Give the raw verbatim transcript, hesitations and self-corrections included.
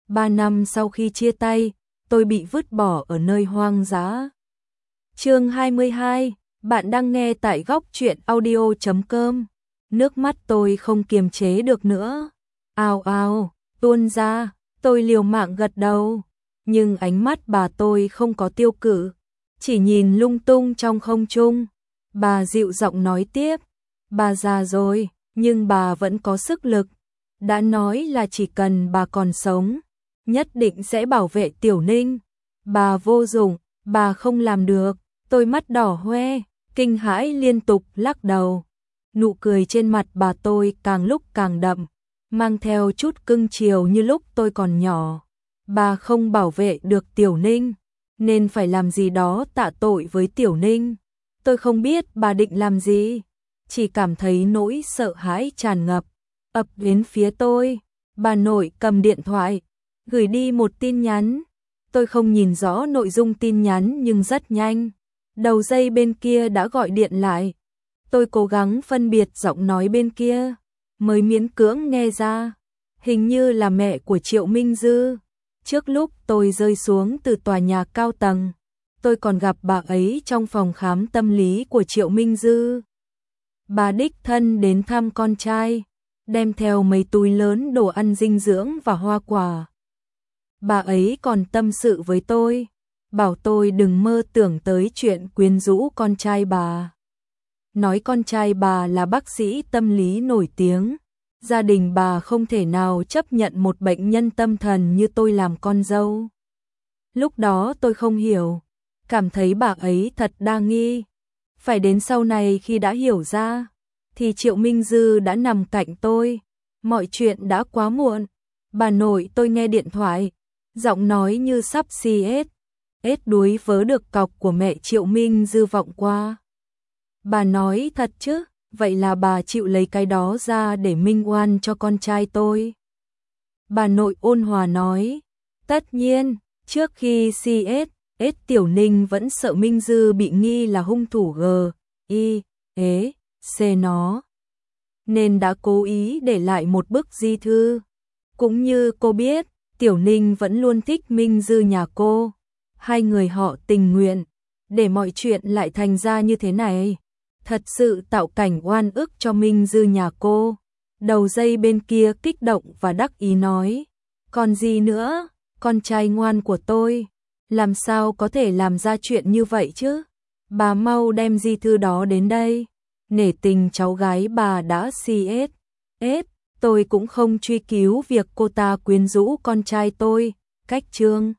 Ba năm sau khi chia tay, tôi bị vứt bỏ ở nơi hoang dã. Chương hai mươi hai, bạn đang nghe tại góc truyện audio chấm com. Nước mắt tôi không kiềm chế được nữa. Ào ào, tuôn ra, tôi liều mạng gật đầu. Nhưng ánh mắt bà tôi không có tiêu cự, chỉ nhìn lung tung trong không trung. Bà dịu giọng nói tiếp, bà già rồi, nhưng bà vẫn có sức lực. Đã nói là chỉ cần bà còn sống, nhất định sẽ bảo vệ Tiểu Ninh. Bà vô dụng, bà không làm được. Tôi mắt đỏ hoe, kinh hãi liên tục lắc đầu. Nụ cười trên mặt bà tôi càng lúc càng đậm, mang theo chút cưng chiều như lúc tôi còn nhỏ. Bà không bảo vệ được Tiểu Ninh, nên phải làm gì đó tạ tội với Tiểu Ninh. Tôi không biết bà định làm gì, chỉ cảm thấy nỗi sợ hãi tràn ngập, ập đến phía tôi. Bà nội cầm điện thoại, gửi đi một tin nhắn. Tôi không nhìn rõ nội dung tin nhắn nhưng rất nhanh. Đầu dây bên kia đã gọi điện lại. Tôi cố gắng phân biệt giọng nói bên kia, mới miễn cưỡng nghe ra. Hình như là mẹ của Triệu Minh Dư. Trước lúc tôi rơi xuống từ tòa nhà cao tầng, tôi còn gặp bà ấy trong phòng khám tâm lý của Triệu Minh Dư. Bà đích thân đến thăm con trai, đem theo mấy túi lớn đồ ăn dinh dưỡng và hoa quả. Bà ấy còn tâm sự với tôi, bảo tôi đừng mơ tưởng tới chuyện quyến rũ con trai bà. Nói con trai bà là bác sĩ tâm lý nổi tiếng, gia đình bà không thể nào chấp nhận một bệnh nhân tâm thần như tôi làm con dâu. Lúc đó tôi không hiểu, cảm thấy bà ấy thật đa nghi. Phải đến sau này khi đã hiểu ra, thì Triệu Minh Dư đã nằm cạnh tôi. Mọi chuyện đã quá muộn. Bà nội tôi nghe điện thoại, giọng nói như sắp xì ết, ết đuối vớ được cọc của mẹ Triệu Minh Dư vọng qua. Bà nói thật chứ, vậy là bà chịu lấy cái đó ra để minh oan cho con trai tôi. Bà nội ôn hòa nói, tất nhiên, trước khi xê ét, ết Tiểu Ninh vẫn sợ Minh Dư bị nghi là hung thủ G, I, ế, C nó. Nên đã cố ý để lại một bức di thư. Cũng như cô biết, Tiểu Ninh vẫn luôn thích Minh Dư nhà cô. Hai người họ tình nguyện, để mọi chuyện lại thành ra như thế này. Thật sự tạo cảnh oan ức cho Minh Dư nhà cô. Đầu dây bên kia kích động và đắc ý nói, còn gì nữa, con trai ngoan của tôi, làm sao có thể làm ra chuyện như vậy chứ? Bà mau đem di thư đó đến đây. Nể tình cháu gái bà đã xê ét, ết, tôi cũng không truy cứu việc cô ta quyến rũ con trai tôi. Cách chương